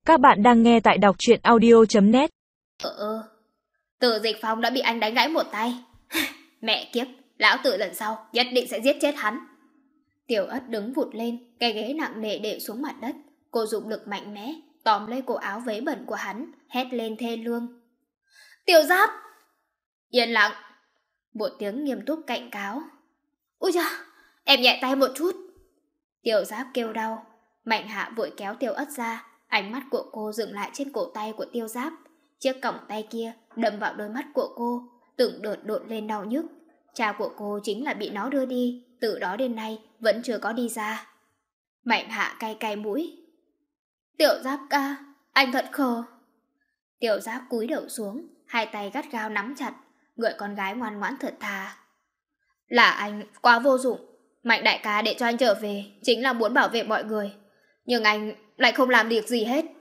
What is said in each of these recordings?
Các bạn đang nghe tại đọc truyện audio.net. Từ Dịch Phong đã bị anh đánh gãy một tay. Mẹ kiếp, lão tử lần sau nhất định sẽ giết chết hắn. Tiểu Ất đứng vụt lên, cái ghế nặng nề đè xuống mặt đất. Cô dùng lực mạnh mẽ tóm lấy cổ áo váy bẩn của hắn, hét lên thê lương. Tiểu Giáp! Yên lặng! Một tiếng nghiêm túc cảnh cáo. Ui da, em nhẹ tay một chút. Tiểu Giáp kêu đau. Mạnh Hạ vội kéo Tiểu Ất ra. Ánh mắt của cô dừng lại trên cổ tay của Tiêu Giáp. Chiếc còng tay kia đâm vào đôi mắt của cô, từng đợt đột lên đau nhức. Cha của cô chính là bị nó đưa đi, từ đó đến nay vẫn chưa có đi ra. Mạnh Hạ cay cay mũi. Tiểu Giáp ca, anh thật khờ. Tiểu Giáp cúi đầu xuống, hai tay gắt gao nắm chặt, người con gái ngoan ngoãn thật thà. Là anh quá vô dụng, Mạnh đại ca để cho anh trở về chính là muốn bảo vệ mọi người, nhưng anh lại không làm được gì hết.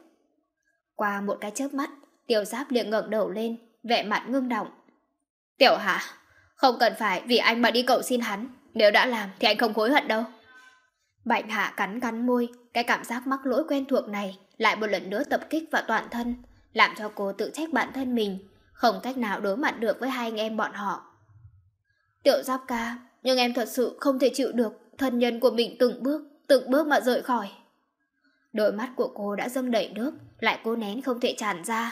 Qua một cái chớp mắt, Tiểu Giáp liền ngẩng đầu lên, vẻ mặt ngưng động. Tiểu Hạ, không cần phải vì anh mà đi cầu xin hắn, nếu đã làm thì anh không hối hận đâu. Mạnh Hạ cắn cắn môi, cái cảm giác mắc lỗi quen thuộc này lại một lần nữa tập kích vào toàn thân, làm cho cô tự trách bản thân mình, không cách nào đối mặt được với hai anh em bọn họ. Tiểu Giáp ca, nhưng em thật sự không thể chịu được thân nhân của mình từng bước mà rời khỏi. Đôi mắt của cô đã dâng đầy nước, lại cố nén không thể tràn ra.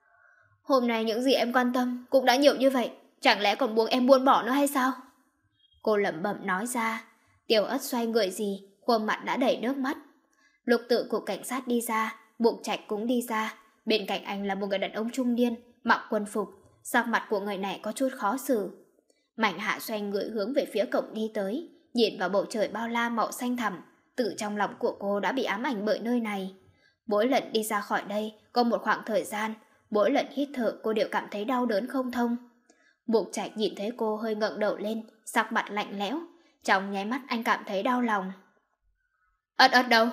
Hôm nay những gì em quan tâm cũng đã nhiều như vậy, chẳng lẽ còn muốn em buông bỏ nữa hay sao? Cô lẩm bẩm nói ra. Tiểu Ất xoay người gì, khuôn mặt đã đầy nước mắt. Lục Tự cục cảnh sát đi ra, Bụng Trạch cũng đi ra. Bên cạnh anh là một người đàn ông trung niên, mặc quân phục, sắc mặt của người này có chút khó xử. Mạnh Hạ xoay người hướng về phía cổng đi tới, nhìn vào bầu trời bao la màu xanh thẳm. Từ trong lòng của cô đã bị ám ảnh bởi nơi này. Mỗi lần đi ra khỏi đây, có một khoảng thời gian, mỗi lần hít thở cô đều cảm thấy đau đớn không thông. Bụng Trạch nhìn thấy cô hơi ngẩng đầu lên, sắc mặt lạnh lẽo. Trong nháy mắt anh cảm thấy đau lòng. Ất Ất đâu?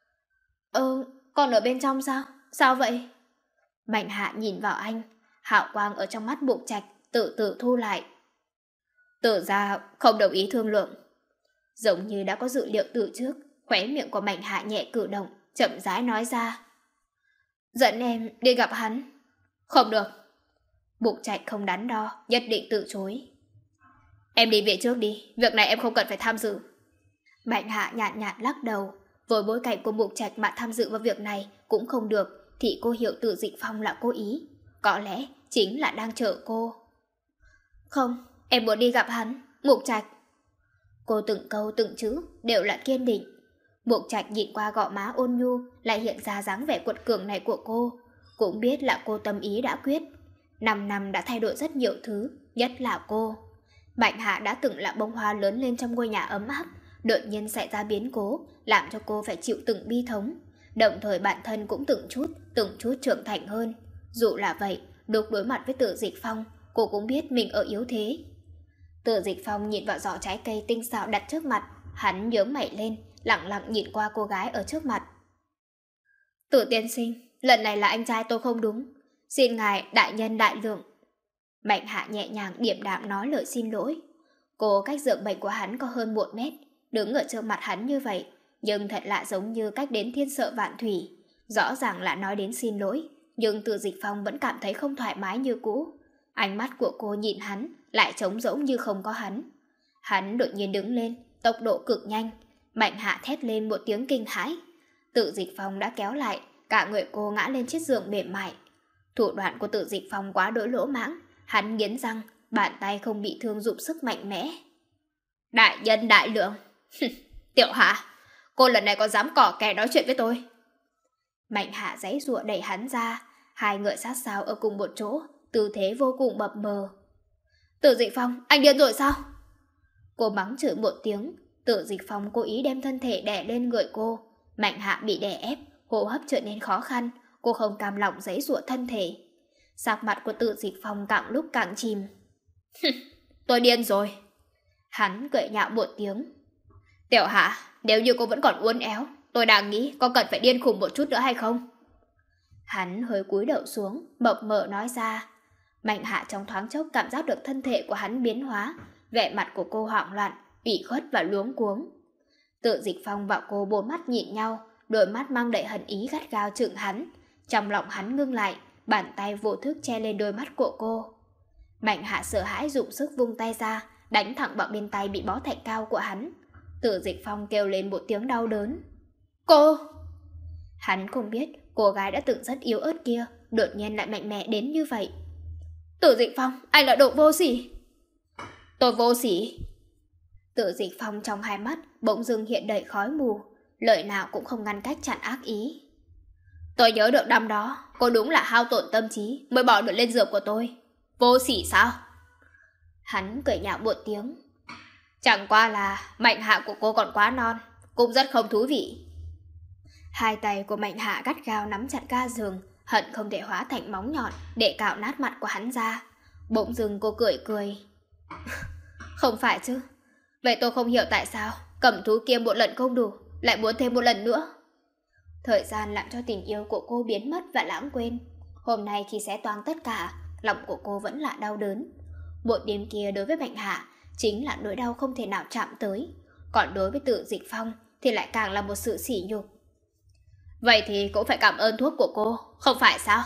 Còn ở bên trong sao? Sao vậy? Mạnh Hạ nhìn vào anh, hào quang ở trong mắt Bụng Trạch tự tự thu lại. Tử ra không đồng ý thương lượng. Giống như đã có dự liệu từ trước, khóe miệng của Mạnh Hạ nhẹ cử động, chậm rãi nói ra. Dẫn em đi gặp hắn. Không được. Bụng Trạch không đắn đo, nhất định từ chối. Em đi về trước đi, việc này em không cần phải tham dự. Mạnh Hạ nhạt nhạt lắc đầu. Với bối cảnh của Bụng Trạch mà tham dự vào việc này cũng không được, thì cô hiểu Từ Dịch Phong là cố ý. Có lẽ chính là đang chờ cô. Không, em muốn đi gặp hắn, Bụng Trạch. Cô từng câu từng chữ đều là kiên định. Bụng Trạch nhìn qua gò má ôn nhu, lại hiện ra dáng vẻ quật cường này của cô. Cũng biết là cô tâm ý đã quyết. 5 năm đã thay đổi rất nhiều thứ, nhất là cô. Mạnh Hạ đã từng là bông hoa lớn lên trong ngôi nhà ấm áp, đột nhiên xảy ra biến cố, làm cho cô phải chịu từng bi thống. Đồng thời bản thân cũng từng chút trưởng thành hơn. Dù là vậy, lúc đối mặt với Từ Dịch Phong, cô cũng biết mình ở yếu thế. Từ Dịch Phong nhìn vào giỏ trái cây tinh xảo đặt trước mặt, hắn nhướng mày lên, lặng lặng nhìn qua cô gái ở trước mặt. Từ tiên sinh, lần này là anh trai tôi không đúng, xin ngài đại nhân đại lượng. Mạnh Hạ nhẹ nhàng điềm đạm nói lời xin lỗi. Cô cách giường bệnh của hắn có hơn 1 mét, đứng ở trước mặt hắn như vậy, nhưng thật lạ giống như cách đến thiên sợ vạn thủy. Rõ ràng là nói đến xin lỗi, nhưng Từ Dịch Phong vẫn cảm thấy không thoải mái như cũ. Ánh mắt của cô nhìn hắn lại trống rỗng như không có hắn. Hắn đột nhiên đứng lên, tốc độ cực nhanh. Mạnh Hạ thét lên một tiếng kinh hãi. Từ Dịch Phong đã kéo lại, cả người cô ngã lên chiếc giường mềm mại. Thủ đoạn của Từ Dịch Phong quá đỗi lỗ mãng. Hắn nghiến răng, bàn tay không bị thương dụng sức mạnh mẽ. Đại nhân đại lượng. Tiểu Hạ, cô lần này có dám cỏ kè nói chuyện với tôi? Mạnh Hạ giãy giụa đẩy hắn ra. Hai người sát sao ở cùng một chỗ, tư thế vô cùng mập mờ. Từ Dịch Phong, anh điên rồi sao? Cô mắng chửi một tiếng. Từ Dịch Phong cố ý đem thân thể đè lên người cô. Mạnh Hạ bị đè ép, hô hấp trở nên khó khăn. Cô không cam lòng giãy giụa thân thể. Sắc mặt của Từ Dịch Phong càng lúc càng chìm. Tôi điên rồi. Hắn cười nhạo một tiếng. Tiểu Hạ, nếu như cô vẫn còn uốn éo, tôi đang nghĩ có cần phải điên khùng một chút nữa hay không? Hắn hơi cúi đầu xuống, mập mờ nói ra. Mạnh Hạ trong thoáng chốc cảm giác được thân thể của hắn biến hóa, vẻ mặt của cô hoảng loạn, ủy khuất và luống cuống. Từ Dịch Phong và cô bốn mắt nhìn nhau, đôi mắt mang đầy hận ý gắt gao trừng hắn. Trong lòng hắn ngưng lại, bàn tay vô thức che lên đôi mắt của cô. Mạnh Hạ sợ hãi dùng sức vung tay ra, đánh thẳng vào bên tay bị bó thạch cao của hắn. Tử Dịch Phong kêu lên một tiếng đau đớn. Cô! Hắn không biết cô gái đã từng rất yếu ớt kia đột nhiên lại mạnh mẽ đến như vậy. Tử Dịch Phong, anh là đồ vô sỉ. Tôi vô sỉ. Tử Dịch Phong trong hai mắt bỗng dưng hiện đầy khói mù, lời nào cũng không ngăn cách chặn ác ý. Tôi nhớ được năm đó, cô đúng là hao tổn tâm trí mới bỏ được lên giường của tôi. Vô sỉ sao? Hắn cười nhạo một tiếng. Chẳng qua là Mạnh Hạ của cô còn quá non, cũng rất không thú vị. Hai tay của Mạnh Hạ gắt gao nắm chặt ga giường, hận không thể hóa thành móng nhọn để cạo nát mặt của hắn ra. Bỗng dưng cô cười cười. Không phải chứ. Vậy tôi không hiểu tại sao cầm thú kia một lần không đủ, lại muốn thêm một lần nữa. Thời gian làm cho tình yêu của cô biến mất và lãng quên. Hôm nay khi xé toang tất cả, lòng của cô vẫn là đau đớn. Một đêm kia đối với Mạnh Hạ chính là nỗi đau không thể nào chạm tới, còn đối với Tử Dịch Phong thì lại càng là một sự sỉ nhục. Vậy thì cũng phải cảm ơn thuốc của cô, không phải sao?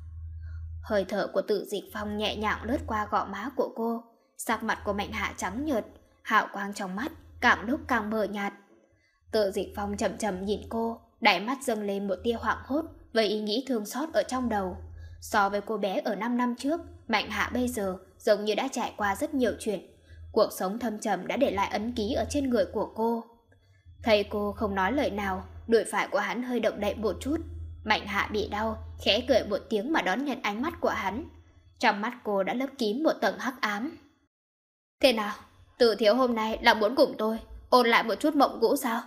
Hơi thở của Tử Dịch Phong nhẹ nhàng lướt qua gò má của cô, sắc mặt của Mạnh Hạ trắng nhợt, hào quang trong mắt càng lúc càng mờ nhạt. Tử Dịch Phong chậm chậm nhìn cô, đáy mắt dâng lên một tia hoảng hốt với ý nghĩ thương xót ở trong đầu. So với cô bé ở 5 năm trước, Mạnh Hạ bây giờ giống như đã trải qua rất nhiều chuyện. Cuộc sống thâm trầm đã để lại ấn ký ở trên người của cô. Thấy cô không nói lời nào, đùi phải của hắn hơi động đậy một chút. Mạnh Hạ bị đau, khẽ cười một tiếng mà đón nhận ánh mắt của hắn. Trong mắt cô đã lấp kín một tầng hắc ám. Thế nào, Tử thiếu hôm nay là muốn cùng tôi ôn lại một chút mộng cũ sao?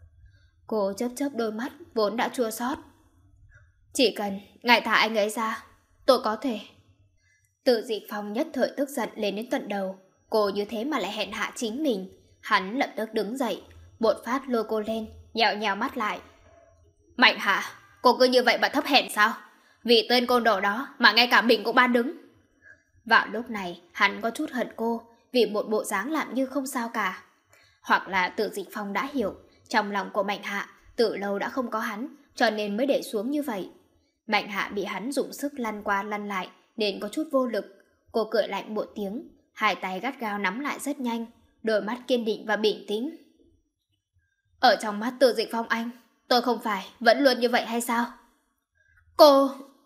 Cô chớp chớp đôi mắt vốn đã chua xót. Chỉ cần ngài thả anh ấy ra, tôi có thể. Tử Dịch Phong nhất thời tức giận lên đến tận đầu. Cô như thế mà lại hèn hạ chính mình. Hắn lập tức đứng dậy, một phát lôi cô lên, nhào nhào mắt lại. Mạnh Hạ, cô cứ như vậy mà thấp hèn sao? Vì tên côn đồ đó mà ngay cả mình cũng ban đứng. Vào lúc này hắn có chút hận cô vì một bộ dáng làm như không sao cả. Hoặc là Tử Dịch Phong đã hiểu trong lòng của Mạnh Hạ từ lâu đã không có hắn, cho nên mới để xuống như vậy. Mạnh Hạ bị hắn dùng sức lăn qua lăn lại nên có chút vô lực. Cô cười lạnh một tiếng, hai tay gắt gao nắm lại rất nhanh, đôi mắt kiên định và bình tĩnh. Ở trong mắt Tử Dịch Phong anh, tôi không phải vẫn luôn như vậy hay sao? Cô...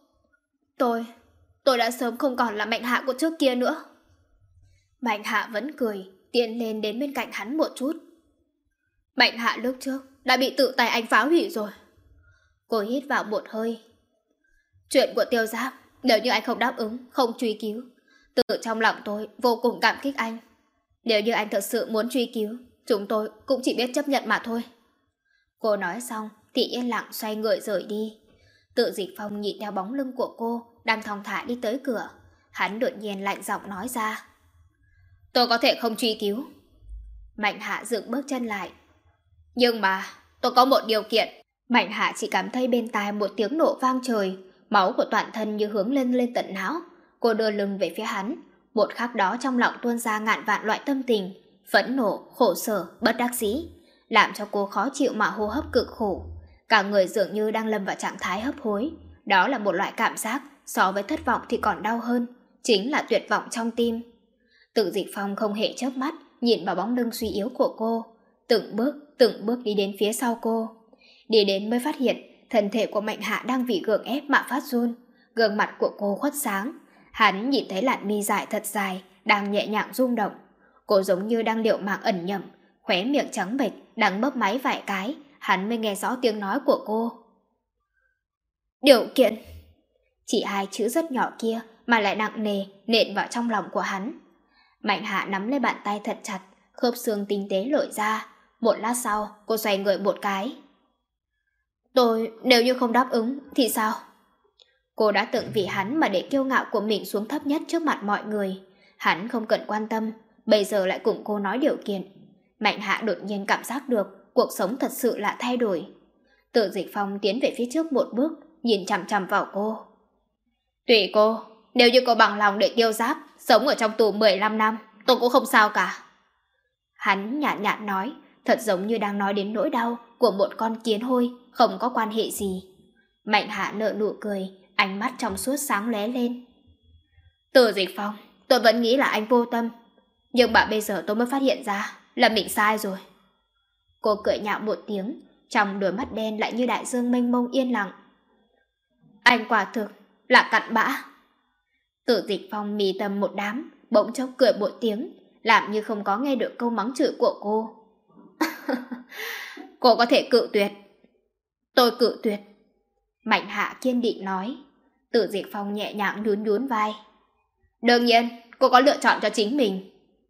Tôi đã sớm không còn là Mạnh Hạ của trước kia nữa. Mạnh Hạ vẫn cười, tiến lên đến bên cạnh hắn một chút. Mạnh Hạ lúc trước đã bị tự tay anh phá hủy rồi. Cô hít vào một hơi. Chuyện của Tiêu Giáp, nếu như anh không đáp ứng, không truy cứu, từ trong lòng tôi vô cùng cảm kích anh. Nếu như anh thật sự muốn truy cứu, chúng tôi cũng chỉ biết chấp nhận mà thôi. Cô nói xong thì yên lặng xoay người rời đi. Tử Dịch Phong nhìn theo bóng lưng của cô đang thong thả đi tới cửa. Hắn đột nhiên lạnh giọng nói ra. Tôi có thể không truy cứu. Mạnh Hạ dừng bước chân lại. Nhưng mà tôi có một điều kiện. Mạnh Hạ chỉ cảm thấy bên tai một tiếng nổ vang trời, máu của toàn thân như hướng lên tận não. Cô đưa lưng về phía hắn. Một khắc đó trong lòng tuôn ra ngàn vạn loại tâm tình, phẫn nộ, khổ sở, bất đắc dĩ, làm cho cô khó chịu mà hô hấp cực khổ. Cả người dường như đang lâm vào trạng thái hấp hối. Đó là một loại cảm giác so với thất vọng thì còn đau hơn, chính là tuyệt vọng trong tim. Tử Dịch Phong không hề chớp mắt nhìn vào bóng lưng suy yếu của cô, từng bước đi đến phía sau cô. Đi đến mới phát hiện thân thể của Mạnh Hạ đang vì gượng ép mà phát run, gương mặt của cô khuất sáng. Hắn nhìn thấy làn mi dài thật dài đang nhẹ nhàng rung động. Cô giống như đang liều mạng ẩn nhầm, khóe miệng trắng bệch đang bấp máy vài cái, hắn mới nghe rõ tiếng nói của cô. Điều kiện. Chỉ hai chữ rất nhỏ kia mà lại nặng nề nện vào trong lòng của hắn. Mạnh Hạ nắm lấy bàn tay thật chặt, khớp xương tinh tế lội ra. Một lát sau cô xoay người một cái. Tôi nếu như không đáp ứng thì sao? Cô đã từng vì hắn mà để kiêu ngạo của mình xuống thấp nhất trước mặt mọi người. Hắn không cần quan tâm, bây giờ lại cùng cô nói điều kiện. Mạnh Hạ đột nhiên cảm giác được cuộc sống thật sự là thay đổi. Tử Dịch Phong tiến về phía trước một bước, nhìn chằm chằm vào cô. Tùy cô, nếu như cô bằng lòng để Tiêu Giáp sống ở trong tù 15 năm, tôi cũng không sao cả. Hắn nhạt nhạt nói, thật giống như đang nói đến nỗi đau của một con kiến hôi không có quan hệ gì. Mạnh Hạ nở nụ cười, ánh mắt trong suốt sáng lóe lên. Từ Dịch Phong, tôi vẫn nghĩ là anh vô tâm. Nhưng mà bây giờ tôi mới phát hiện ra là mình sai rồi. Cô cười nhạo một tiếng, trong đôi mắt đen lại như đại dương mênh mông yên lặng. Anh quả thực là cặn bã. Từ Dịch Phong mì tầm một đám, bỗng chốc cười một tiếng, làm như không có nghe được câu mắng chửi của cô. Cô có thể cự tuyệt. Tôi cự tuyệt. Mạnh Hạ kiên định nói. Từ Dịch Phong nhẹ nhàng nhún nhún vai. Đương nhiên, cô có lựa chọn cho chính mình.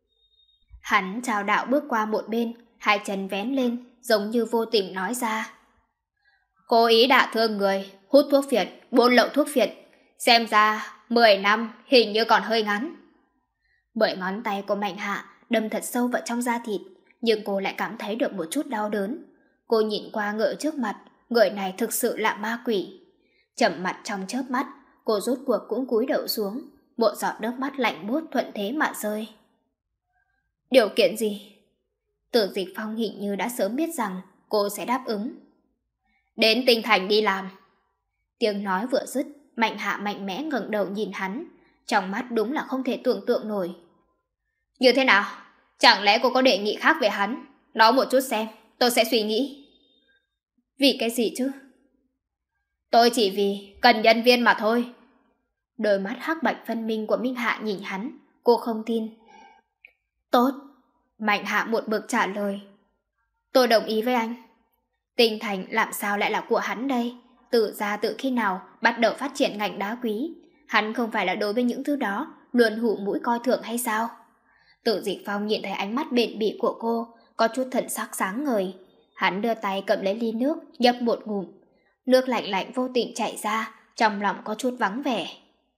Hắn chào đạo bước qua một bên, hai chân vén lên, giống như vô tình nói ra. Cố ý đả thương người, hút thuốc phiện, buôn lậu thuốc phiện. Xem ra 10 năm hình như còn hơi ngắn. Bởi ngón tay của Mạnh Hạ đâm thật sâu vào trong da thịt, nhưng cô lại cảm thấy được một chút đau đớn. Cô nhìn qua người trước mặt, người này thực sự là ma quỷ. Chậm mặt trong chớp mắt, cô rốt cuộc cũng cúi đầu xuống, một giọt nước mắt lạnh buốt thuận thế mà rơi. Điều kiện gì? Từ Dịch Phong hình như đã sớm biết rằng cô sẽ đáp ứng. Đến Tinh Thành đi làm. Tiếng nói vừa dứt, Mạnh Hạ mạnh mẽ ngẩng đầu nhìn hắn, trong mắt đúng là không thể tưởng tượng nổi. Như thế nào? Chẳng lẽ cô có đề nghị khác về hắn? Nói một chút xem, tôi sẽ suy nghĩ. Vì cái gì chứ? Tôi chỉ vì cần nhân viên mà thôi. Đôi mắt hắc bạch phân minh của Minh Hạ nhìn hắn, cô không tin. Tốt. Mạnh Hạ một bực trả lời. Tôi đồng ý với anh. Tinh Thành làm sao lại là của hắn đây? Tự ra từ khi nào bắt đầu phát triển ngành đá quý? Hắn không phải là đối với những thứ đó luôn hụ mũi coi thường hay sao? Từ Dịch Phong nhìn thấy ánh mắt bền bỉ của cô, có chút thần sắc sáng ngời. Hắn đưa tay cầm lấy ly nước, nhấp một ngụm. Nước lạnh lạnh vô tình chảy ra, trong lòng có chút vắng vẻ.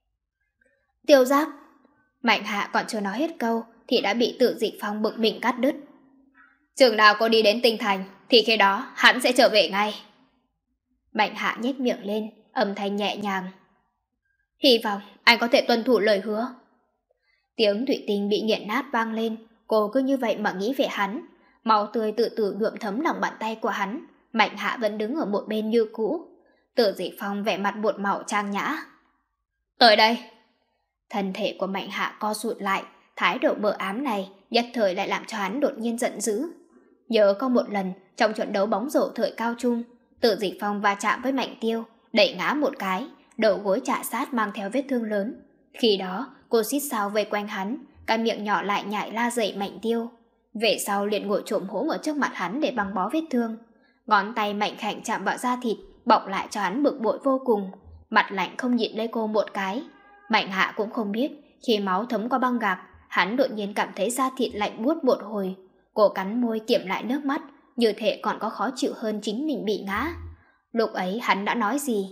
Tiêu Giác. Mạnh Hạ còn chưa nói hết câu thì đã bị Từ Dịch Phong bực mình cắt đứt. Chừng nào cô đi đến Tinh Thành thì khi đó hắn sẽ trở về ngay. Mạnh Hạ nhếch miệng lên, âm thanh nhẹ nhàng. Hy vọng anh có thể tuân thủ lời hứa. Tiếng thủy tinh bị nghiền nát vang lên, cô cứ như vậy mà nghĩ về hắn. Máu tươi tự tử nhuộm thấm lòng bàn tay của hắn. Mạnh Hạ vẫn đứng ở một bên như cũ. Từ Dịch Phong vẻ mặt buột màu trang nhã. Tới đây. Thân thể của Mạnh Hạ co rụt lại, thái độ mờ ám này nhất thời lại làm cho hắn đột nhiên giận dữ. Nhớ có một lần trong trận đấu bóng rổ thời cao trung, Từ Dịch Phong va chạm với Mạnh Tiêu, đẩy ngã một cái, đầu gối chạ sát mang theo vết thương lớn. Khi đó cô xít sao vây quanh hắn, cái miệng nhỏ lại nhại la dậy Mạnh Tiêu. Về sau liền ngồi trộm hỗn ở trước mặt hắn để băng bó vết thương. Ngón tay mạnh khảnh chạm vào da thịt, bọc lại cho hắn bực bội vô cùng. Mặt lạnh không nhịn lấy cô một cái. Mạnh Hạ cũng không biết, khi máu thấm qua băng gạc, hắn đột nhiên cảm thấy da thịt lạnh buốt một hồi. Cô cắn môi kiềm lại nước mắt, như thể còn có khó chịu hơn chính mình bị ngã. Lúc ấy hắn đã nói gì?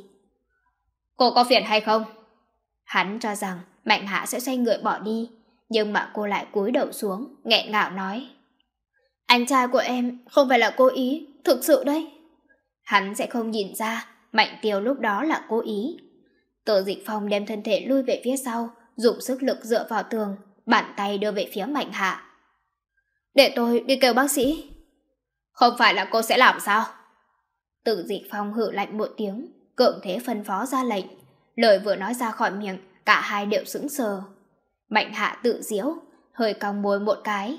Cô có phiền hay không? Hắn cho rằng Mạnh Hạ sẽ xoay người bỏ đi, nhưng mà cô lại cúi đầu xuống, nghẹn ngào nói. Anh trai của em không phải là cố ý, thực sự đấy. Hắn sẽ không nhìn ra Mạnh Tiêu lúc đó là cố ý. Từ Dịch Phong đem thân thể lui về phía sau, dùng sức lực dựa vào tường, bàn tay đưa về phía Mạnh Hạ. Để tôi đi kêu bác sĩ. Không phải là cô sẽ làm sao? Từ Dịch Phong hử lạnh một tiếng, cưỡng thế phân phó ra lệnh. Lời vừa nói ra khỏi miệng, cả hai đều sững sờ. Mạnh Hạ tự giễu, hơi cong môi một cái.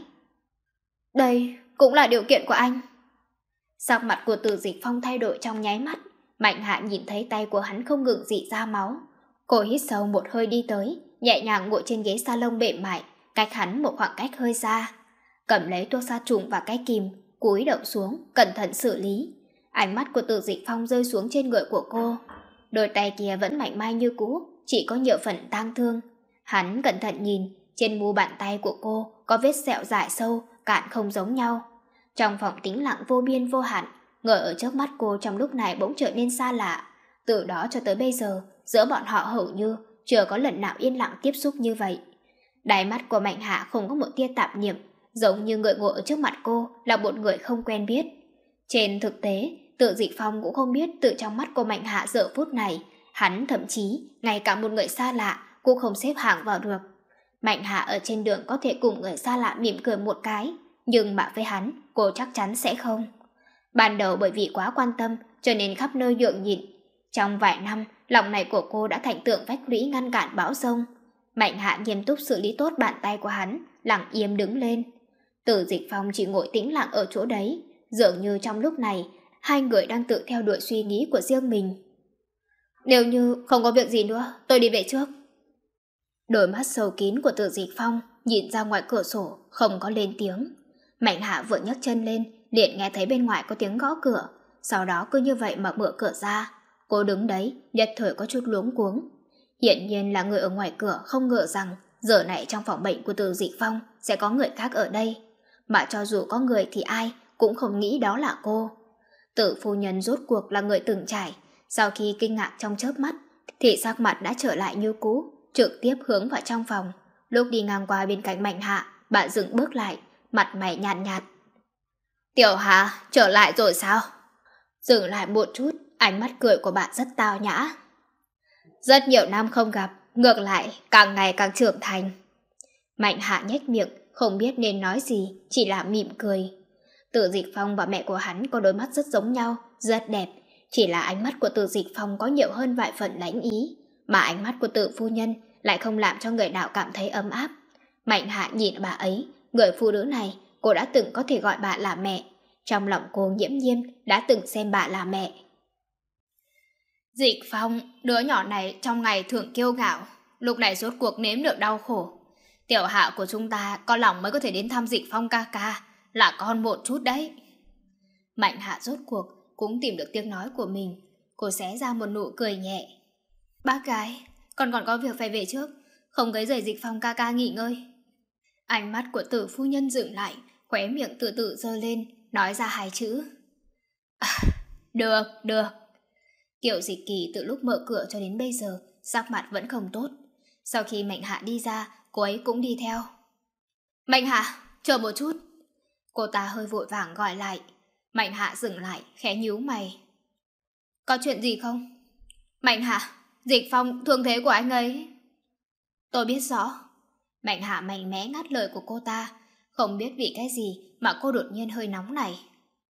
Đây cũng là điều kiện của anh. Sắc mặt của Từ Dịch Phong thay đổi trong nháy mắt. Mạnh Hạ nhìn thấy tay của hắn không ngừng rỉ ra máu. Cô hít sâu một hơi đi tới, nhẹ nhàng ngồi trên ghế salon mềm mại, cách hắn một khoảng cách hơi xa. Cầm lấy thuốc sát trùng và cái kìm, cúi đầu xuống, cẩn thận xử lý. Ánh mắt của Từ Dịch Phong rơi xuống trên người của cô. Đôi tay kia vẫn mảnh mai như cũ, chỉ có nhiều phần tang thương. Hắn cẩn thận nhìn, trên mu bàn tay của cô có vết sẹo dài sâu, cạn không giống nhau. Trong phòng tĩnh lặng vô biên vô hạn, người ở trước mắt cô trong lúc này bỗng trở nên xa lạ. Từ đó cho tới bây giờ, giữa bọn họ hầu như chưa có lần nào yên lặng tiếp xúc như vậy. Đáy mắt của Mạnh Hạ không có một tia tạp niệm, giống như người ngồi ở trước mặt cô là một người không quen biết. Trên thực tế, Từ Dịch Phong cũng không biết từ trong mắt của Mạnh Hạ giờ phút này, hắn thậm chí ngay cả một người xa lạ cũng không xếp hạng vào được. Mạnh Hạ ở trên đường có thể cùng người xa lạ mỉm cười một cái, nhưng mà với hắn, cô chắc chắn sẽ không. Ban đầu bởi vì quá quan tâm cho nên khắp nơi nhượng nhịn. Trong vài năm, lòng này của cô đã thành tượng vách lũy ngăn cản bão giông. Mạnh Hạ nghiêm túc xử lý tốt bàn tay của hắn, lặng im đứng lên. Tử Dịch Phong chỉ ngồi tĩnh lặng ở chỗ đấy, dường như trong lúc này, hai người đang tự theo đuổi suy nghĩ của riêng mình. Nếu như không có việc gì nữa, tôi đi về trước. Đôi mắt sâu kín của Tử Dịch Phong nhìn ra ngoài cửa sổ, không có lên tiếng. Mạnh Hạ vừa nhấc chân lên, liền nghe thấy bên ngoài có tiếng gõ cửa, sau đó cứ như vậy mà mở cửa ra. Cô đứng đấy, nhất thời có chút luống cuống. Hiển nhiên là người ở ngoài cửa không ngờ rằng giờ này trong phòng bệnh của Tử Dịch Phong sẽ có người khác ở đây. Mà cho dù có người thì ai cũng không nghĩ đó là cô. Tử phu nhân rốt cuộc là người từng trải, sau khi kinh ngạc trong chớp mắt thì sắc mặt đã trở lại như cũ, trực tiếp hướng vào trong phòng. Lúc đi ngang qua bên cạnh Mạnh Hạ, bà dừng bước lại, mặt mày nhàn nhạt. Tiểu Hạ, trở lại rồi sao? Dừng lại một chút, ánh mắt cười của bạn rất tao nhã. Rất nhiều năm không gặp, ngược lại càng ngày càng trưởng thành. Mạnh Hạ nhếch miệng, không biết nên nói gì, chỉ là mỉm cười. Tử Dịch Phong và mẹ của hắn có đôi mắt rất giống nhau, rất đẹp. Chỉ là ánh mắt của Tử Dịch Phong có nhiều hơn vài phần lãnh ý, mà ánh mắt của Tử phu nhân lại không làm cho người nào cảm thấy ấm áp. Mạnh Hạ nhìn bà ấy, người phụ nữ này cô đã từng có thể gọi bà là mẹ. Trong lòng cô nghiễm nhiên đã từng xem bà là mẹ. Dịch Phong, đứa nhỏ này trong ngày thường kiêu ngạo, lúc này rốt cuộc nếm được đau khổ. Tiểu Hạ của chúng ta có lòng mới có thể đến thăm Dịch Phong ca ca, là con một chút đấy. Mạnh Hạ rốt cuộc cũng tìm được tiếng nói của mình. Cô xé ra một nụ cười nhẹ. Bác gái, con còn có việc phải về trước, không quấy rầy Dịch Phong ca ca nghỉ ngơi. Ánh mắt của Tử phu nhân dừng lại, khóe miệng từ từ giơ lên, nói ra hai chữ. Được, được. Kiều Dịch Kỳ từ lúc mở cửa cho đến bây giờ, sắc mặt vẫn không tốt. Sau khi Mạnh Hạ đi ra, cô ấy cũng đi theo. Mạnh Hạ, chờ một chút. Cô ta hơi vội vàng gọi lại. Mạnh Hạ dừng lại, khẽ nhíu mày. Có chuyện gì không? Mạnh Hạ, Dịch Phong thương thế của anh ấy. Tôi biết rõ. Mạnh Hạ mạnh mẽ ngắt lời của cô ta. Không biết vì cái gì mà cô đột nhiên hơi nóng này.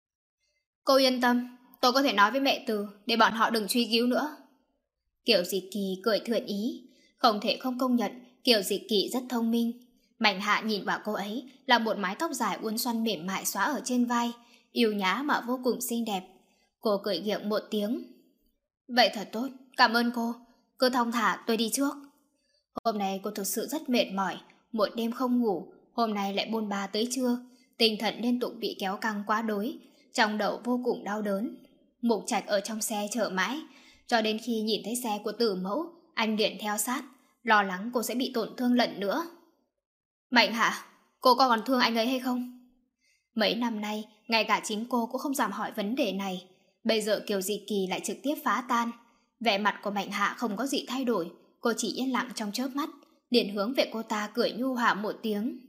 Cô yên tâm, tôi có thể nói với mẹ Từ để bọn họ đừng truy cứu nữa. Kiều Dịch Kỳ cười thuận ý. Không thể không công nhận Kiều Dịch Kỳ rất thông minh. Mạnh Hạ nhìn vào cô ấy là một mái tóc dài uốn xoăn mềm mại xóa ở trên vai, yêu nhã mà vô cùng xinh đẹp. Cô cười gượng một tiếng. Vậy thật tốt, cảm ơn cô. Cứ thong thả, tôi đi trước. Hôm nay cô thực sự rất mệt mỏi, một đêm không ngủ, hôm nay lại bôn ba tới trưa, tinh thần liên tục bị kéo căng quá đối, trong đầu vô cùng đau đớn. Mục Trạch ở trong xe chờ mãi, cho đến khi nhìn thấy xe của Tử mẫu, anh liền theo sát, lo lắng cô sẽ bị tổn thương lần nữa. Mạnh Hạ, cô có còn thương anh ấy hay không? Mấy năm nay, ngay cả chính cô cũng không dám hỏi vấn đề này. Bây giờ Kiều Dịch Kỳ lại trực tiếp phá tan. Vẻ mặt của Mạnh Hạ không có gì thay đổi, cô chỉ yên lặng trong chớp mắt, liền hướng về cô ta cười nhu hòa một tiếng.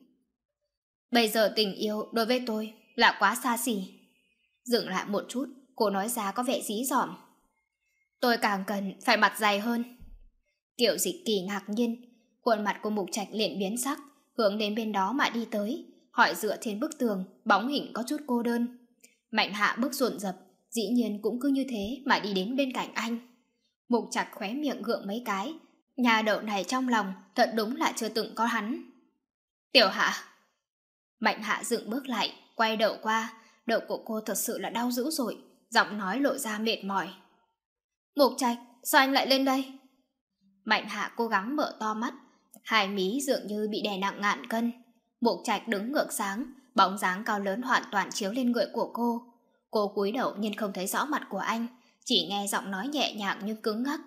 Bây giờ tình yêu đối với tôi là quá xa xỉ. Dừng lại một chút, cô nói ra có vẻ dí dỏm. Tôi càng cần phải mặt dày hơn. Kiều Dịch Kỳ ngạc nhiên, khuôn mặt của Mục Trạch liền biến sắc, hướng đến bên đó mà đi tới, hỏi dựa trên bức tường, bóng hình có chút cô đơn. Mạnh Hạ bước dồn dập, dĩ nhiên cũng cứ như thế mà đi đến bên cạnh anh. Mục Trạch khóe miệng gượng mấy cái, nhà đậu này trong lòng thật đúng là chưa từng có hắn. Tiểu Hạ. Mạnh Hạ dựng bước lại, quay đầu qua, đầu của cô thật sự là đau dữ dội, giọng nói lộ ra mệt mỏi. Mục Trạch, sao anh lại lên đây? Mạnh Hạ cố gắng mở to mắt, hai mí dường như bị đè nặng ngàn cân. Mục Trạch đứng ngược sáng, bóng dáng cao lớn hoàn toàn chiếu lên người của cô. Cô cúi đầu nhưng không thấy rõ mặt của anh, chỉ nghe giọng nói nhẹ nhàng nhưng cứng ngắc.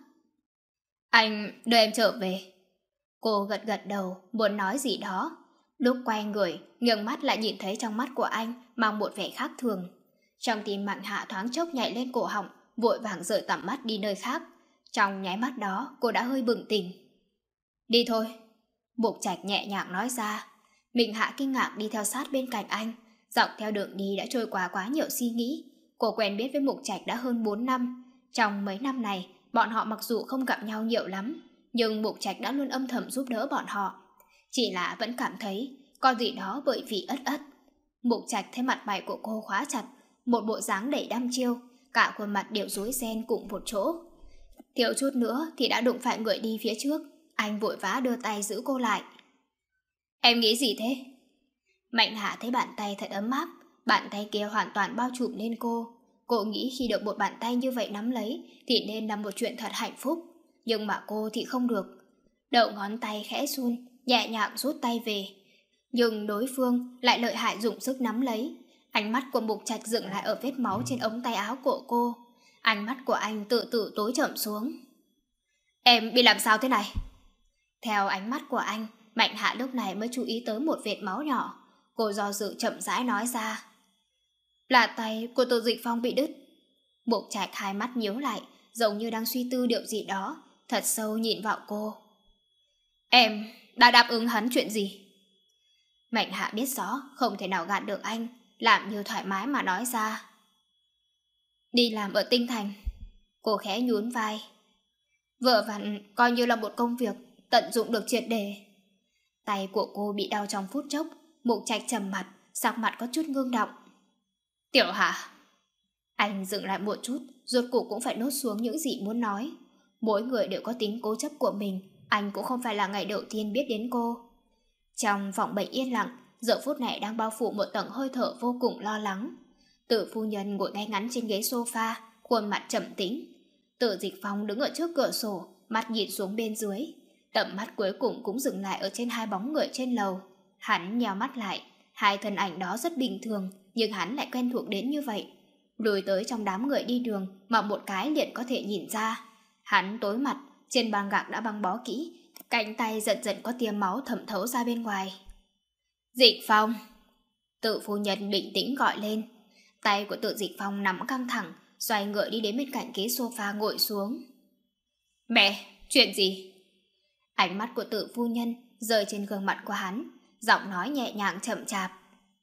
Anh đưa em trở về. Cô gật gật đầu, muốn nói gì đó. Lúc quay người, nghiêng mắt lại nhìn thấy trong mắt của anh mang một vẻ khác thường. Trong tim Mạnh Hạ thoáng chốc nhảy lên cổ họng, vội vàng rời tầm mắt đi nơi khác. Trong nháy mắt đó, cô đã hơi bừng tỉnh. Đi thôi. Mục Trạch nhẹ nhàng nói ra. Mình Hạ kinh ngạc đi theo sát bên cạnh anh. Dọc theo đường đi đã trôi qua quá nhiều suy nghĩ. Cô quen biết với Mục Trạch đã hơn 4 năm. Trong mấy năm này, bọn họ mặc dù không gặp nhau nhiều lắm, nhưng Mục Trạch đã luôn âm thầm giúp đỡ bọn họ. Chỉ là vẫn cảm thấy có gì đó bởi vì ất ất. Mục Trạch thấy mặt mày của cô khóa chặt, một bộ dáng đầy đăm chiêu, cả khuôn mặt đều rối ren cùng một chỗ. Thiếu chút nữa thì đã đụng phải người đi phía trước. Anh vội vã đưa tay giữ cô lại. Em nghĩ gì thế? Mạnh Hạ thấy bàn tay thật ấm áp. Bàn tay kia hoàn toàn bao trùm lên cô. Cô nghĩ khi được một bàn tay như vậy nắm lấy thì nên là một chuyện thật hạnh phúc. Nhưng mà cô thì không được. Đầu ngón tay khẽ run, nhẹ nhàng rút tay về. Nhưng đối phương lại lợi hại dùng sức nắm lấy. Ánh mắt của Mục Trạch dừng lại ở vết máu trên ống tay áo của cô. Ánh mắt của anh tự tử tối chậm xuống. Em bị làm sao thế này? Theo ánh mắt của anh, Mạnh Hạ lúc này mới chú ý tới một vệt máu nhỏ. Cô do dự chậm rãi nói ra. Là tay của Từ Dịch Phong bị đứt. Mục Trạch hai mắt nhíu lại, giống như đang suy tư điều gì đó, thật sâu nhìn vào cô. Em đã đáp ứng hắn chuyện gì? Mạnh Hạ biết rõ không thể nào gạt được anh, làm như thoải mái mà nói ra. Đi làm ở Tinh Thành. Cô khẽ nhún vai. Vừa vặn coi như là một công việc tận dụng được triệt để. Tay của cô bị đau trong phút chốc. Mục Trạch trầm mặt, sắc mặt có chút ngưng động. Tiểu Hạ. Anh dừng lại một chút, rốt cuộc cũng phải nuốt xuống những gì muốn nói. Mỗi người đều có tính cố chấp của mình. Anh cũng không phải là ngày đầu tiên biết đến cô. Trong phòng bệnh yên lặng, giờ phút này đang bao phủ một tầng hơi thở vô cùng lo lắng. Tử phu nhân ngồi ngay ngắn trên ghế sofa, khuôn mặt trầm tĩnh. Tử Dịch Phong đứng ở trước cửa sổ, mắt nhìn xuống bên dưới. Tầm mắt cuối cùng cũng dừng lại ở trên hai bóng người trên lầu. Hắn nheo mắt lại, hai thân ảnh đó rất bình thường, nhưng hắn lại quen thuộc đến như vậy. Lùi tới trong đám người đi đường mà một cái liền có thể nhìn ra. Hắn tối mặt, trên băng gạc đã băng bó kỹ, cánh tay dần dần có tia máu thẩm thấu ra bên ngoài. Dịch Phong. Tự phu nhân bình tĩnh gọi lên. Tay của Tự Dịch Phong nắm căng thẳng, xoay ngựa đi đến bên cạnh ghế sofa ngồi xuống. Mẹ, chuyện gì? Ánh mắt của Tự phu nhân rơi trên gương mặt của hắn, giọng nói nhẹ nhàng chậm chạp.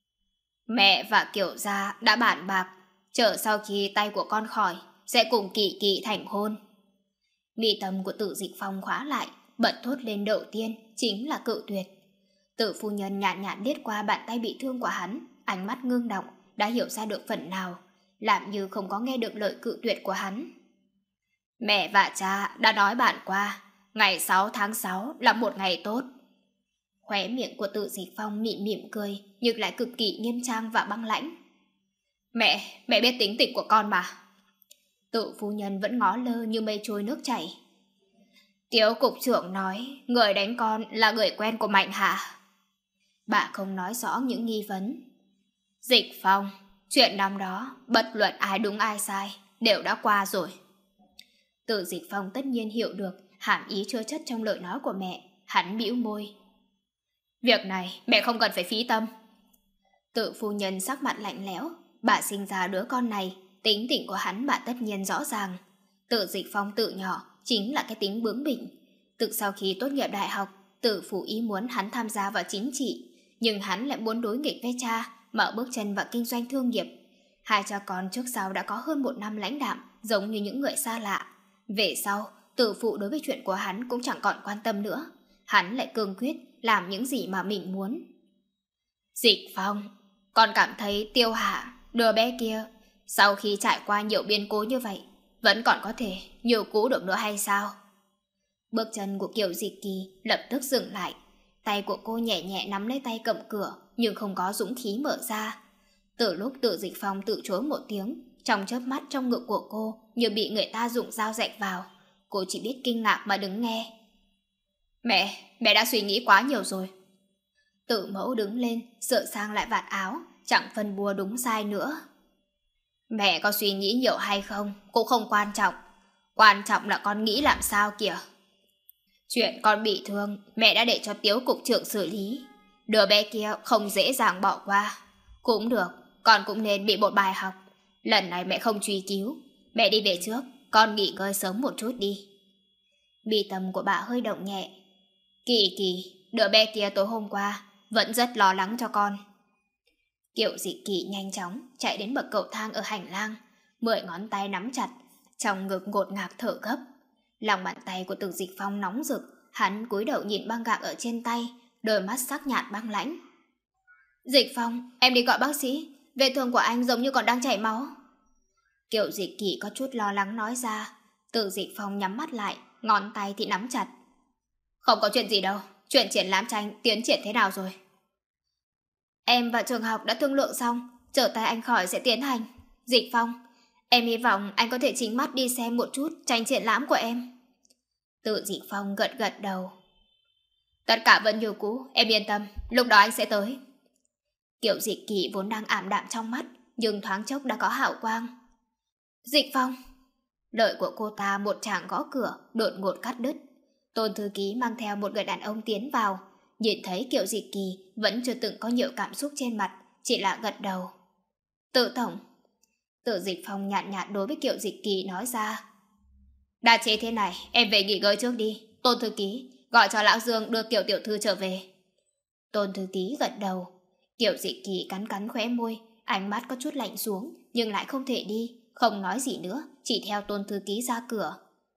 Mẹ và Kiều gia đã bàn bạc, chờ sau khi tay của con khỏi sẽ cùng Kỳ Kỳ thành hôn. Mi tâm của Tự Dịch Phong khóa lại, bật thốt lên đầu tiên chính là cự tuyệt. Tự phu nhân nhàn nhạt liếc qua bàn tay bị thương của hắn, ánh mắt ngưng động, đã hiểu ra được phần nào, làm như không có nghe được lời cự tuyệt của hắn. Mẹ và cha đã nói bạn qua, ngày 6 tháng 6 là một ngày tốt. Khóe miệng của Tự Dịch Phong mỉm mỉm cười, nhưng lại cực kỳ nghiêm trang và băng lãnh. Mẹ biết tính tình của con mà. Tự phu nhân vẫn ngó lơ như mây trôi nước chảy. Tiếu cục trưởng nói người đánh con là người quen của Mạnh Hạ. Bà không nói rõ những nghi vấn. Dịch Phong, chuyện năm đó bất luận ai đúng ai sai đều đã qua rồi. Tự Dịch Phong tất nhiên hiểu được hàm ý chứa chất trong lời nói của mẹ. Hắn bĩu môi. Việc này mẹ không cần phải phí tâm. Tự phu nhân sắc mặt lạnh lẽo. Bà sinh ra đứa con này, tính tình của hắn bà tất nhiên rõ ràng. Tự Dịch Phong tự nhỏ chính là cái tính bướng bỉnh. Từ sau khi tốt nghiệp đại học, Tử phủ ý muốn hắn tham gia vào chính trị, nhưng hắn lại muốn đối nghịch với cha, mở bước chân vào kinh doanh thương nghiệp. Hai cha con trước sau đã có hơn 1 năm lãnh đạm, giống như những người xa lạ. Về sau, Tử phụ đối với chuyện của hắn cũng chẳng còn quan tâm nữa. Hắn lại cương quyết làm những gì mà mình muốn. Dịch Phong, con cảm thấy Tiêu Hạ, đứa bé kia, sau khi trải qua nhiều biến cố như vậy, vẫn còn có thể nhiều cú được nữa hay sao? Bước chân của Kiều Dịch Kỳ lập tức dừng lại. Tay của cô nhẹ nhẹ nắm lấy tay cầm cửa, nhưng không có dũng khí mở ra. Từ lúc Tự Dịch Phong từ chối một tiếng, trong chớp mắt trong ngực của cô như bị người ta dùng dao rạch vào. Cô chỉ biết kinh ngạc mà đứng nghe. Mẹ đã suy nghĩ quá nhiều rồi. Tự mẫu đứng lên, sửa sang lại vạt áo, chẳng phân bua đúng sai nữa. Mẹ có suy nghĩ nhiều hay không cũng không quan trọng. Quan trọng là con nghĩ làm sao kìa. Chuyện con bị thương, mẹ đã để cho Tiếu cục trưởng xử lý. Đứa bé kia không dễ dàng bỏ qua. Cũng được, con cũng nên bị một bài học. Lần này mẹ không truy cứu. Mẹ đi về trước, con nghỉ ngơi sớm một chút đi. Mi tâm của bà hơi động nhẹ. Kỳ Kỳ, đứa bé kia tối hôm qua vẫn rất lo lắng cho con. Kiều Dịch Kỳ nhanh chóng chạy đến bậc cầu thang ở hành lang, 10 ngón tay nắm chặt, trong ngực ngột ngạt thở gấp. Lòng bàn tay của Tự Dịch Phong nóng rực, hắn cúi đầu nhìn băng gạc ở trên tay, đôi mắt sắc nhạt băng lãnh. Dịch Phong, em đi gọi bác sĩ, vết thương của anh giống như còn đang chảy máu. Kiều Dịch Kỳ có chút lo lắng nói ra. Từ Dịch Phong nhắm mắt lại, ngón tay thì nắm chặt. Không có chuyện gì đâu, chuyện triển lãm tranh tiến triển thế nào rồi? Em và trường học đã thương lượng xong, chờ tay anh khỏi sẽ tiến hành. Dịch Phong, em hy vọng anh có thể chính mắt đi xem một chút tranh triển lãm của em. Từ Dịch Phong gật gật đầu. Tất cả vẫn như cũ, em yên tâm, lúc đó anh sẽ tới. Kiều Dịch Kỳ vốn đang ảm đạm trong mắt, nhưng thoáng chốc đã có hào quang. Dịch Phong! Lời của cô ta một tràng gõ cửa, đột ngột cắt đứt. Tôn thư ký mang theo một người đàn ông tiến vào, nhìn thấy Kiều Dịch Kỳ vẫn chưa từng có nhiều cảm xúc trên mặt, chỉ là gật đầu. Tự tổng! Từ Dịch Phong nhạt nhạt đối với Kiều Dịch Kỳ nói ra. Đã chế thế này, em về nghỉ ngơi trước đi. Tôn thư ký, gọi cho lão Dương đưa Kiều tiểu thư trở về. Tôn thư ký gật đầu. Kiều Dịch Kỳ cắn cắn khóe môi, ánh mắt có chút lạnh xuống, nhưng lại không thể đi, không nói gì nữa, chỉ theo Tôn thư ký ra cửa.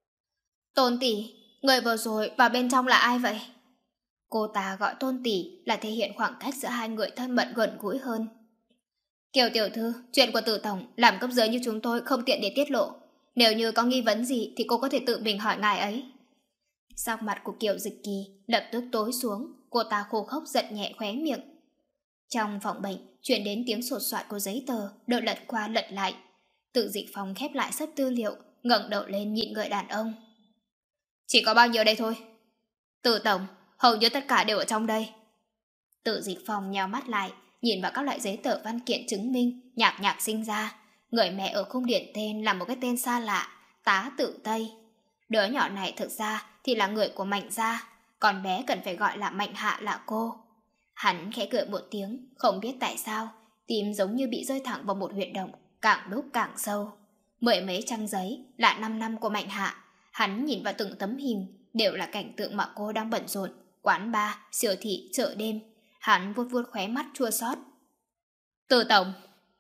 Tôn tỷ, người vừa rồi vào bên trong là ai vậy? Cô ta gọi Tôn tỷ là thể hiện khoảng cách giữa hai người thân mật gần gũi hơn. Kiều tiểu thư, chuyện của Tử tổng làm cấp dưới như chúng tôi không tiện để tiết lộ. Nếu như có nghi vấn gì thì cô có thể tự mình hỏi ngài ấy. Sắc mặt của Kiều Dịch Kỳ lập tức tối xuống, cô ta khô khốc giật nhẹ khóe miệng. Trong phòng bệnh truyền đến tiếng sột soạt của giấy tờ, đợi lật qua lật lại. Tự Dịch Phong khép lại sấp tư liệu, ngẩng đầu lên nhìn người đàn ông. Chỉ có bao nhiêu đây thôi? Tử tổng, hầu như tất cả đều ở trong đây. Tự Dịch Phong nheo mắt lại, nhìn vào các loại giấy tờ văn kiện chứng minh Nhạc Nhạc sinh ra. Người mẹ ở cung điện tên là một cái tên xa lạ, Tá Tử Tây. Đứa nhỏ này thực ra thì là người của Mạnh gia, còn bé cần phải gọi là Mạnh Hạ là cô. Hắn khẽ cười một tiếng, không biết tại sao, tim giống như bị rơi thẳng vào một huyệt động, càng lúc càng sâu. Mười mấy trang giấy là 5 năm của Mạnh Hạ, hắn nhìn vào từng tấm hình, đều là cảnh tượng mà cô đang bận rộn, quán bar, siêu thị, chợ đêm. Hắn vuốt vuốt khóe mắt chua xót. Từ tổng,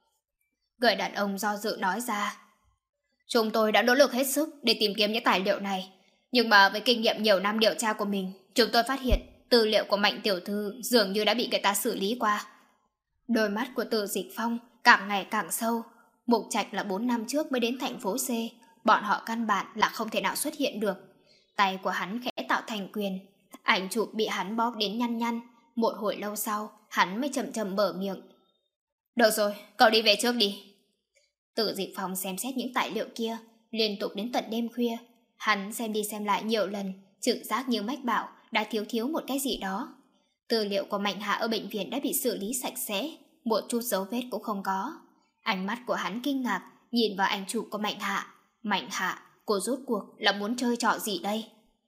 người đàn ông do dự nói ra. Chúng tôi đã nỗ lực hết sức để tìm kiếm những tài liệu này, nhưng mà với kinh nghiệm nhiều năm điều tra của mình, chúng tôi phát hiện tư liệu của Mạnh tiểu thư dường như đã bị người ta xử lý qua. Đôi mắt của Từ Dịch Phong càng ngày càng sâu. Mục Trạch là 4 năm trước mới đến thành phố C, bọn họ căn bản là không thể nào xuất hiện được. Tay của hắn khẽ tạo thành quyền, ảnh chụp bị hắn bóp đến nhăn nhăn. Một hồi lâu sau, hắn mới chậm chậm mở miệng. Được rồi, cậu đi về trước đi. Từ Dịch Phong xem xét những tài liệu kia, liên tục đến tận đêm khuya. Hắn xem đi xem lại nhiều lần, trực giác như mách bảo đã thiếu một cái gì đó. Tư liệu của Mạnh Hạ ở bệnh viện đã bị xử lý sạch sẽ, một chút dấu vết cũng không có. Ánh mắt của hắn kinh ngạc, nhìn vào ảnh chụp của Mạnh Hạ. Mạnh Hạ, cô rốt cuộc là muốn chơi trò gì đây?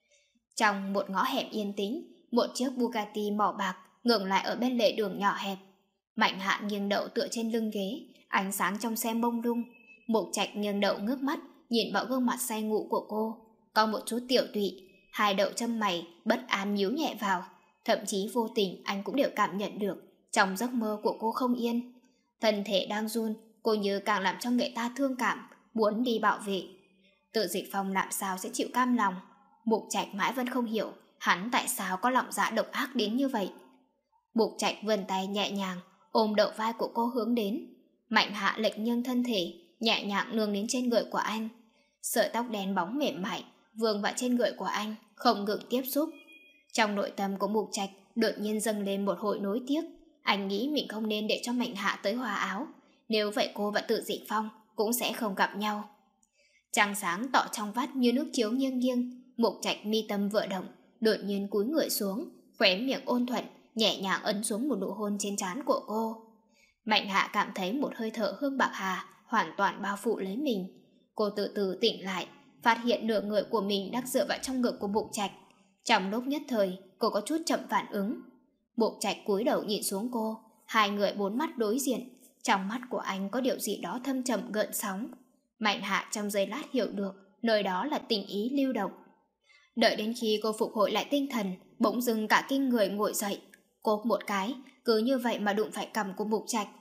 Trong một ngõ hẻm yên tĩnh, một chiếc Bugatti màu bạc ngừng lại ở bên lề đường nhỏ hẹp. Mạnh Hạ nghiêng đậu tựa trên lưng ghế, ánh sáng trong xe mông lung. Mục Trạch nghiêng đậu ngước mắt, nhìn vào gương mặt say ngủ của cô, có một chút tiểu tụy. Hai đậu châm mày bất an nhíu nhẹ vào, thậm chí vô tình anh cũng đều cảm nhận được trong giấc mơ của cô không yên. Thân thể đang run, cô như càng làm cho người ta thương cảm, muốn đi bảo vệ. Tự Dịch Phong làm sao sẽ chịu cam lòng. Mục Trạch mãi vẫn không hiểu hắn tại sao có lòng dạ độc ác đến như vậy. Mục Trạch vươn tay nhẹ nhàng ôm đầu vai của cô hướng đến. Mạnh Hạ lệch nghiêng thân thể, nhẹ nhàng nương đến trên người của anh. Sợi tóc đen bóng mềm mại vương vào trên người của anh, không ngừng tiếp xúc. Trong nội tâm của Mục Trạch đột nhiên dâng lên một hồi nối tiếc. Anh nghĩ mình không nên để cho Mạnh Hạ tới hòa áo, nếu vậy cô và Tự Dịch Phong cũng sẽ không gặp nhau. Trăng sáng tỏ trong vắt như nước chiếu nghiêng nghiêng. Mục Trạch mi tâm vừa động, đột nhiên cúi người xuống, khóe miệng ôn thuận nhẹ nhàng ấn xuống một nụ hôn trên trán của cô. Mạnh Hạ cảm thấy một hơi thở hương bạc hà hoàn toàn bao phủ lấy mình. Cô từ từ tỉnh lại, phát hiện nửa người của mình đang dựa vào trong ngực của Mục Trạch. Trong lúc nhất thời, cô có chút chậm phản ứng. Mục Trạch cúi đầu nhìn xuống cô, hai người bốn mắt đối diện. Trong mắt của anh có điều gì đó thâm trầm gợn sóng. Mạnh Hạ trong giây lát hiểu được nơi đó là tình ý lưu động. Đợi đến khi cô phục hồi lại tinh thần, bỗng dưng cả kinh người ngồi dậy. Cô một cái, cứ như vậy mà đụng phải cằm của Mục Trạch.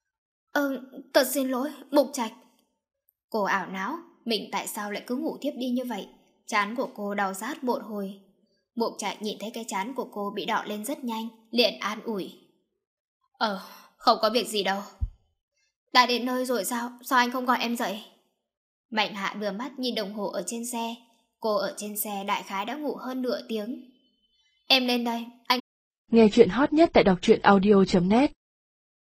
Thật xin lỗi, Mục Trạch. Cô ảo não, mình tại sao lại cứ ngủ tiếp đi như vậy? Trán của cô đau rát một hồi. Mục Trạch nhìn thấy cái trán của cô bị đỏ lên rất nhanh, liền an ủi. Không có việc gì đâu. Đã đến nơi rồi sao? Sao anh không gọi em dậy? Mạnh Hạ đưa mắt nhìn đồng hồ ở trên xe. Cô ở trên xe đại khái đã ngủ hơn nửa tiếng. Em lên đây, anh... Nghe chuyện hot nhất tại đọc truyện audio.net